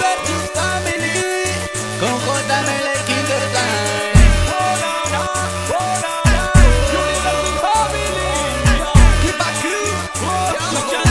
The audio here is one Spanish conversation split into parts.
Universus Family con JML Kindertime. Universus Family, keep a crew.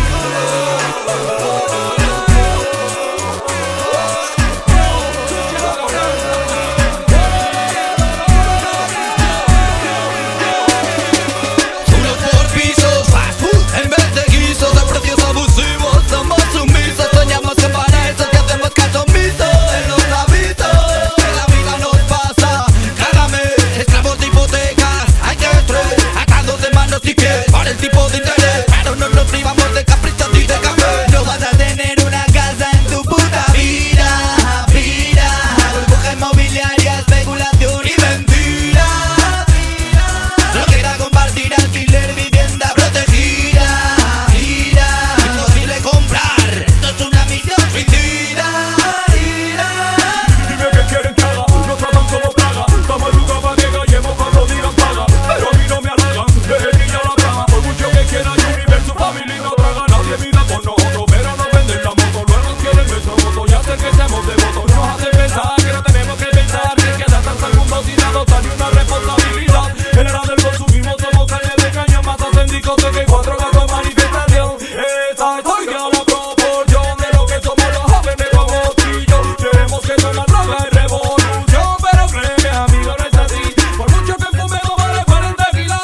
Por el tipo de interés, pero no nos privamos de caprichos y de café. No vas a tener una casa en tu puta vida. Burbuja inmobiliaria, especulación y mentira. Solo quiera compartir alquiler, vivienda protegida. Imposible comprar, esto es una misión suicida. Dime qué quieren que haga, nos tratan como plaga. Estamos educados para que callemos cuando digan paga. Pero a mí no me halagan, desde niña la trama. Por mucho que quieran, Universus Family no traga. Nadie mira por nosotros, pero no venden la moto. Luego quieren nuestra moto, ya sé que seamos devotos. Nos hacen pensar que no tenemos que pensar, que queda tanto el mundo sin adoptar ni una responsabilidad. En la del consumismo somos carne de caña, matas en discoteca y 4 gatos manifestación. Esa estoy a la proporción de lo que somos los jóvenes como tú y yo. Queremos que toma droga y revolución, pero créeme amigo, no es así. Por mucho que fumemos vale 40 kilos.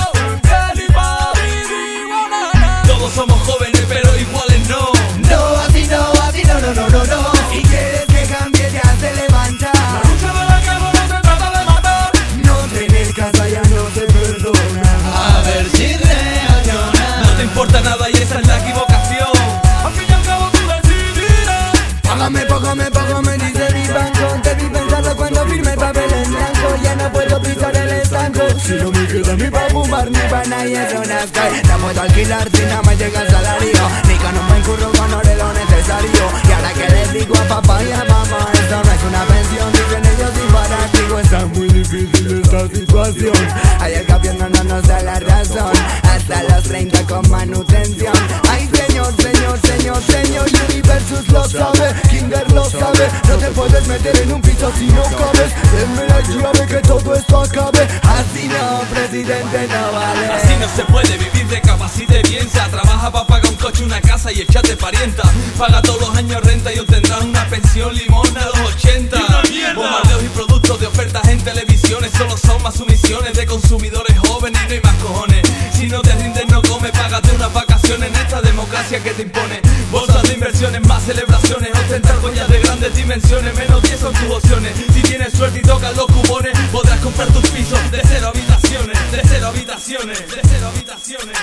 Todos somos jóvenes pero iguales no. No, así no. Si quieres que cambie ya se levanta. La lucha de la guerra no se trata de matar. No tener casa ya no se perdona. A ver si reacciona. No te importa nada y esa es la equivocación. Al fin y al cabo tú decidirás. Págame, dice mi banco. Debí pensarlo cuando firme el papel en blanco. Ya no puedo pisar el estanco. Si no me queda ni pa' fumar ni pa' nadie es una sky. No puedo alquilar si nada me llega el salario. Ni con un buen curro ganaré lo necesario. Y ahora que les digo a papá y a mamá, esto no es una pensión, dicen ellos disparativo. Está muy difícil esta situación. Hay el cambio no nos da la razón. Hasta los 30 con manutención. Ay señor, Universus lo sabe, Kinder lo sabe. No te puedes meter en un piso si no cabes. Denme la llave que todo esto acabe. Así no, presidente, no vale. Así no se puede vivir de capacite piensa. Trabaja para pagar un coche, una casa y echarte parienta. Paga todos los años renta y obtendrás una pensión limón a los 80. Bombardeos y productos de ofertas en televisiones. Solo son más sumisiones de consumidores jóvenes y no hay más cojones. Si no te rindes no comes, págate unas vacaciones en esta democracia que te impone. Bolsas de inversiones, más celebraciones, ostentar joyas de grandes dimensiones. Menos 10 son tus opciones. Si tienes suerte y tocas los cupones, podrás comprar tus pisos de 0 habitaciones. De 0 habitaciones. De 0 habitaciones.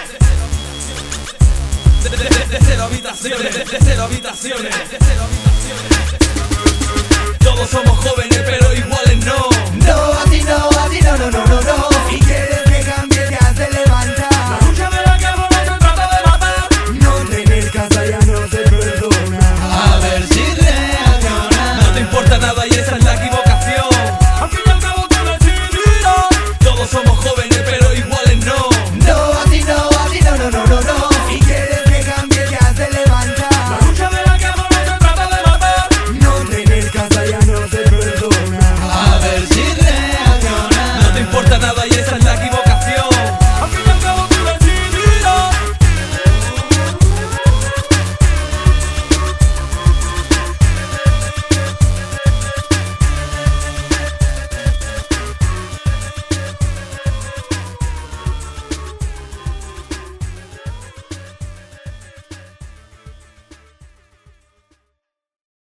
De 0 habitaciones. De 0 habitaciones. Todos somos